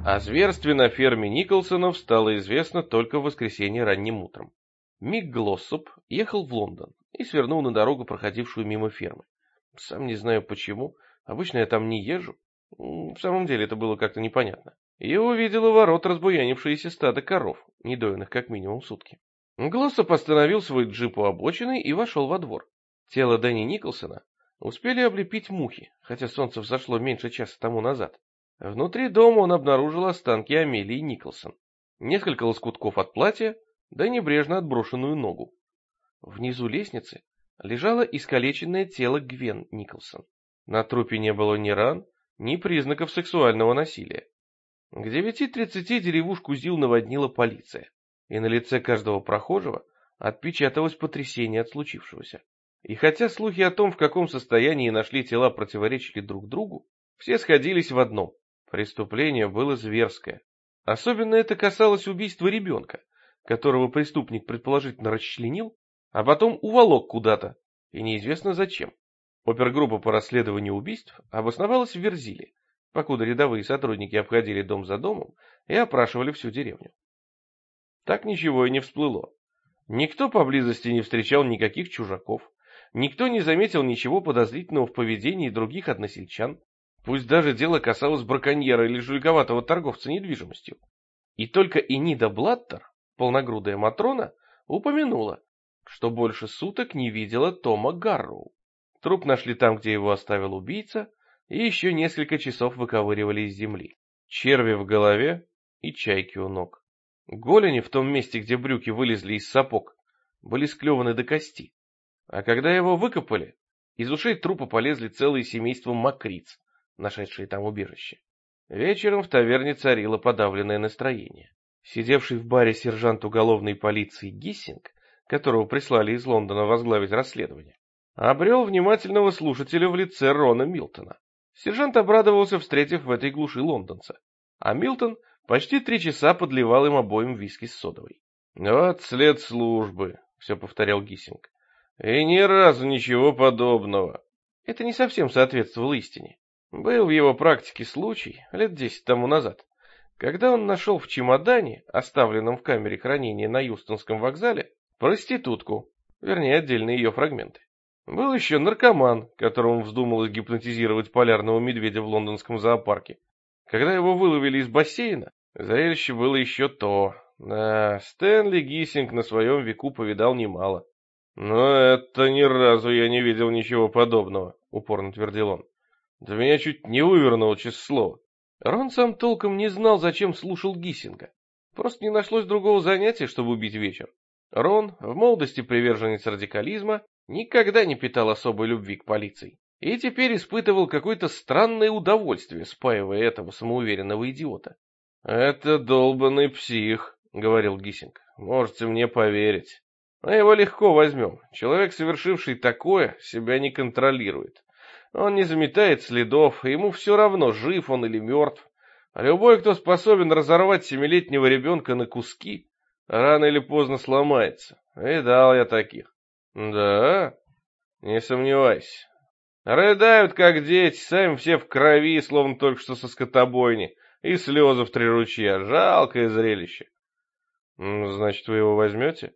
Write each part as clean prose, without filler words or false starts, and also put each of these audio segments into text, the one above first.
О зверстве на ферме Николсонов стало известно только в воскресенье ранним утром. Мик Глоссоп ехал в Лондон и свернул на дорогу, проходившую мимо фермы. Сам не знаю почему, обычно я там не езжу. В самом деле это было как-то непонятно. И увидел у ворот разбуянившееся стадо коров, недоенных как минимум сутки. Глоссоп остановил свой джип у обочины и вошел во двор. Тело Дэнни Николсона успели облепить мухи, хотя солнце взошло меньше часа тому назад. Внутри дома он обнаружил останки Амелии Николсон, несколько лоскутков от платья, да небрежно отброшенную ногу. Внизу лестницы лежало искалеченное тело Гвен Николсон. На трупе не было ни ран, ни признаков сексуального насилия. К 9:30 деревушку Зил наводнила полиция, и на лице каждого прохожего отпечаталось потрясение от случившегося. И хотя слухи о том, в каком состоянии нашли тела, противоречили друг другу, все сходились в одном: преступление было зверское. Особенно это касалось убийства ребенка, которого преступник предположительно расчленил, а потом уволок куда-то, и неизвестно зачем. Опергруппа по расследованию убийств обосновалась в Верзиле, покуда рядовые сотрудники обходили дом за домом и опрашивали всю деревню. Так ничего и не всплыло. Никто поблизости не встречал никаких чужаков, никто не заметил ничего подозрительного в поведении других односельчан, пусть даже дело касалось браконьера или жуликоватого торговца недвижимостью. И только Энида Блаттер, полногрудая Матрона, упомянула, что больше суток не видела Тома Гарроу. Труп нашли там, где его оставил убийца, и еще несколько часов выковыривали из земли. Черви в голове и чайки у ног. Голени в том месте, где брюки вылезли из сапог, были склеваны до кости. А когда его выкопали, из ушей трупа полезли целые семейства мокриц, нашедшие там убежище. Вечером в таверне царило подавленное настроение. Сидевший в баре сержант уголовной полиции Гиссинг, которого прислали из Лондона возглавить расследование, обрел внимательного слушателя в лице Рона Милтона. Сержант обрадовался, встретив в этой глуши лондонца, а Милтон почти 3 часа подливал им обоим виски с содовой. «Вот след службы», — все повторял Гиссинг. «И ни разу ничего подобного». Это не совсем соответствовало истине. Был в его практике случай, лет 10 тому назад, когда он нашел в чемодане, оставленном в камере хранения на Юстонском вокзале, проститутку, вернее, отдельные ее фрагменты. Был еще наркоман, которому вздумалось гипнотизировать полярного медведя в лондонском зоопарке. Когда его выловили из бассейна, зрелище было еще то. Да, Стэнли Гиссинг на своем веку повидал немало. «Но это ни разу я не видел ничего подобного», — упорно твердил он. «Да меня чуть не вывернуло, честное слово». Рон сам толком не знал, зачем слушал Гиссинга. Просто не нашлось другого занятия, чтобы убить вечер. Рон, в молодости приверженец радикализма, никогда не питал особой любви к полиции. И теперь испытывал какое-то странное удовольствие, спаивая этого самоуверенного идиота. «Это долбанный псих», — говорил Гиссинг. «Можете мне поверить. Мы его легко возьмем. Человек, совершивший такое, себя не контролирует. Он не заметает следов, и ему все равно, жив он или мертв. А любой, кто способен разорвать 7-летнего ребенка на куски, рано или поздно сломается. Видал я таких». «Да? Не сомневайся. Рыдают, как дети, сами все в крови, словно только что со скотобойни, и слезы в 3 ручья. Жалкое зрелище». «Значит, вы его возьмете?»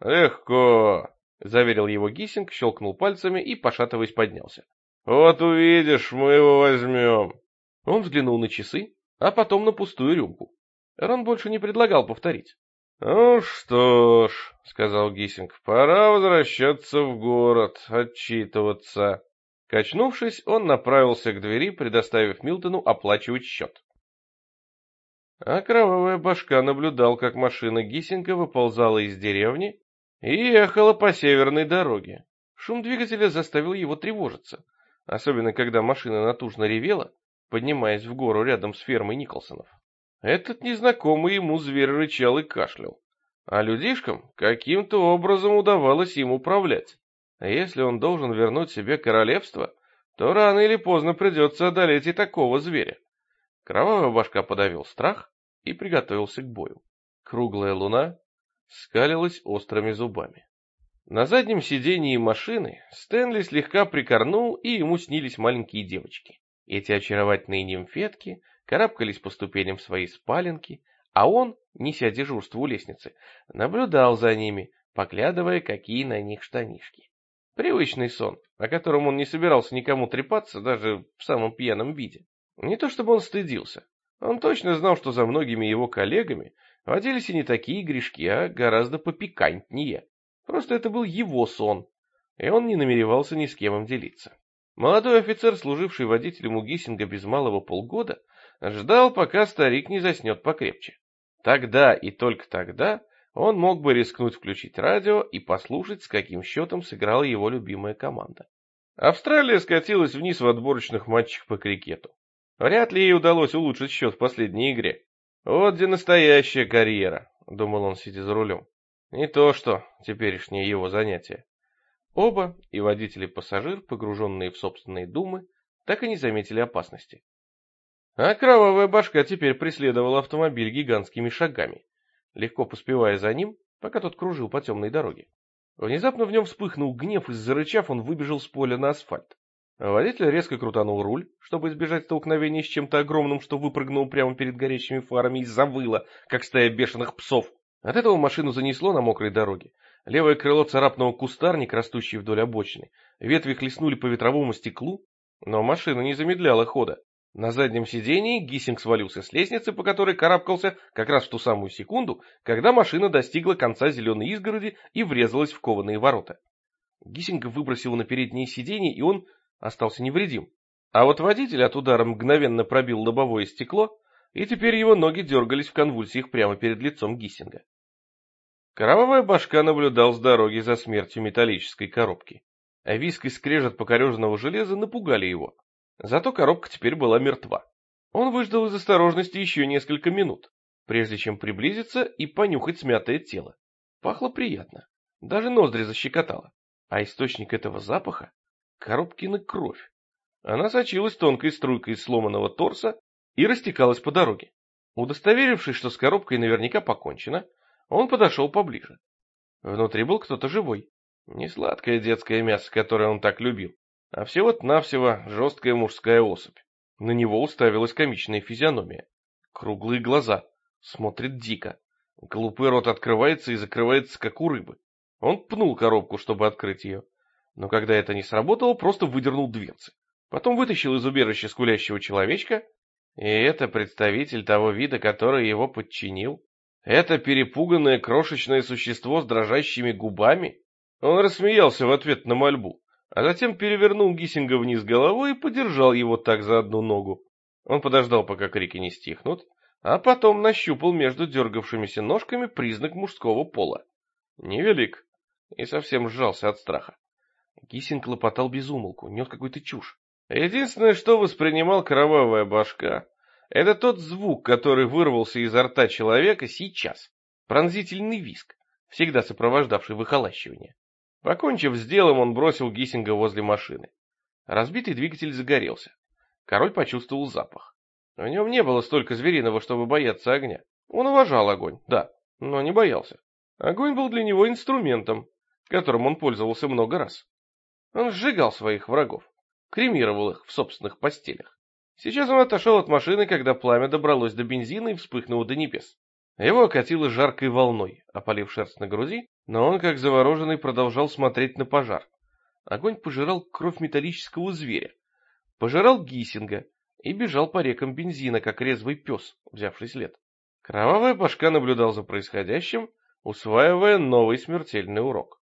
«Легко», — заверил его Гиссинг, щелкнул пальцами и, пошатываясь, поднялся. «Вот увидишь, мы его возьмем». Он взглянул на часы, а потом на пустую рюмку. Рон больше не предлагал повторить. «Ну что ж», — сказал Гиссинг, — «пора возвращаться в город, отчитываться». Качнувшись, он направился к двери, предоставив Милтону оплачивать счет. А кровавая башка наблюдал, как машина Гиссинга выползала из деревни и ехала по северной дороге. Шум двигателя заставил его тревожиться, особенно когда машина натужно ревела, поднимаясь в гору рядом с фермой Николсонов. Этот незнакомый ему зверь рычал и кашлял, а людишкам каким-то образом удавалось им управлять. А если он должен вернуть себе королевство, то рано или поздно придется одолеть и такого зверя. Кровавая башка подавил страх и приготовился к бою. Круглая луна скалилась острыми зубами. На заднем сидении машины Стэнли слегка прикорнул, и ему снились маленькие девочки. Эти очаровательные нимфетки карабкались по ступеням в свои спаленки, а он, неся дежурство у лестницы, наблюдал за ними, поглядывая, какие на них штанишки. Привычный сон, о котором он не собирался никому трепаться, даже в самом пьяном виде. Не то чтобы он стыдился. Он точно знал, что за многими его коллегами водились и не такие грешки, а гораздо попикантнее. Просто это был его сон, и он не намеревался ни с кем им делиться. Молодой офицер, служивший водителем у Гиссинга без малого полгода, ждал, пока старик не заснет покрепче. Тогда и только тогда он мог бы рискнуть включить радио и послушать, с каким счетом сыграла его любимая команда. Австралия скатилась вниз в отборочных матчах по крикету. Вряд ли ей удалось улучшить счет в последней игре. Вот где настоящая карьера, думал он, сидя за рулем. Не то что теперешнее его занятие. Оба, и водитель и пассажир, погруженные в собственные думы, так и не заметили опасности. А кровавая башка теперь преследовала автомобиль гигантскими шагами, легко поспевая за ним, пока тот кружил по темной дороге. Внезапно в нем вспыхнул гнев, и зарычав, он выбежал с поля на асфальт. Водитель резко крутанул руль, чтобы избежать столкновения с чем-то огромным, что выпрыгнул прямо перед горящими фарами и завыло, как стая бешеных псов. От этого машину занесло на мокрой дороге. Левое крыло царапнуло кустарник, растущий вдоль обочины. Ветви хлестнули по ветровому стеклу, но машина не замедляла хода. На заднем сидении Гиссинг свалился с лестницы, по которой карабкался как раз в ту самую секунду, когда машина достигла конца зеленой изгороди и врезалась в кованые ворота. Гиссинга выбросило на переднее сиденье, и он остался невредим. А вот водитель от удара мгновенно пробил лобовое стекло, и теперь его ноги дергались в конвульсиях прямо перед лицом Гиссинга. Кровавая башка наблюдал с дороги за смертью металлической коробки. А визг и скрежет покореженного железа напугали его. Зато коробка теперь была мертва. Он выждал из осторожности еще несколько минут, прежде чем приблизиться и понюхать смятое тело. Пахло приятно, даже ноздри защекотало. А источник этого запаха — коробкина кровь. Она сочилась тонкой струйкой из сломанного торса и растекалась по дороге. Удостоверившись, что с коробкой наверняка покончено, он подошел поближе. Внутри был кто-то живой. Не сладкое детское мясо, которое он так любил, а всего-навсего жесткая мужская особь. На него уставилась комичная физиономия. Круглые глаза, смотрит дико. Глупый рот открывается и закрывается, как у рыбы. Он пнул коробку, чтобы открыть ее. Но когда это не сработало, просто выдернул дверцы. Потом вытащил из убежища скулящего человечка. И это представитель того вида, который его подчинил. Это перепуганное крошечное существо с дрожащими губами. Он рассмеялся в ответ на мольбу, а затем перевернул Гиссинга вниз головой и подержал его так за одну ногу. Он подождал, пока крики не стихнут, а потом нащупал между дергавшимися ножками признак мужского пола. Невелик, и совсем сжался от страха. Гиссинг лопотал без умолку, нес какую-то чушь. Единственное, что воспринимал кровавая башка, это тот звук, который вырвался изо рта человека сейчас. Пронзительный визг, всегда сопровождавший выхолащивание. Покончив с делом, он бросил Гиссинга возле машины. Разбитый двигатель загорелся. Король почувствовал запах. В нем не было столько звериного, чтобы бояться огня. Он уважал огонь, да, но не боялся. Огонь был для него инструментом, которым он пользовался много раз. Он сжигал своих врагов, кремировал их в собственных постелях. Сейчас он отошел от машины, когда пламя добралось до бензина и вспыхнуло до небес. Его окатило жаркой волной, опалив шерсть на груди, но он, как завороженный, продолжал смотреть на пожар. Огонь пожирал кровь металлического зверя, пожирал Гиссинга и бежал по рекам бензина, как резвый пес, взявший след. Кровавая башка наблюдал за происходящим, усваивая новый смертельный урок.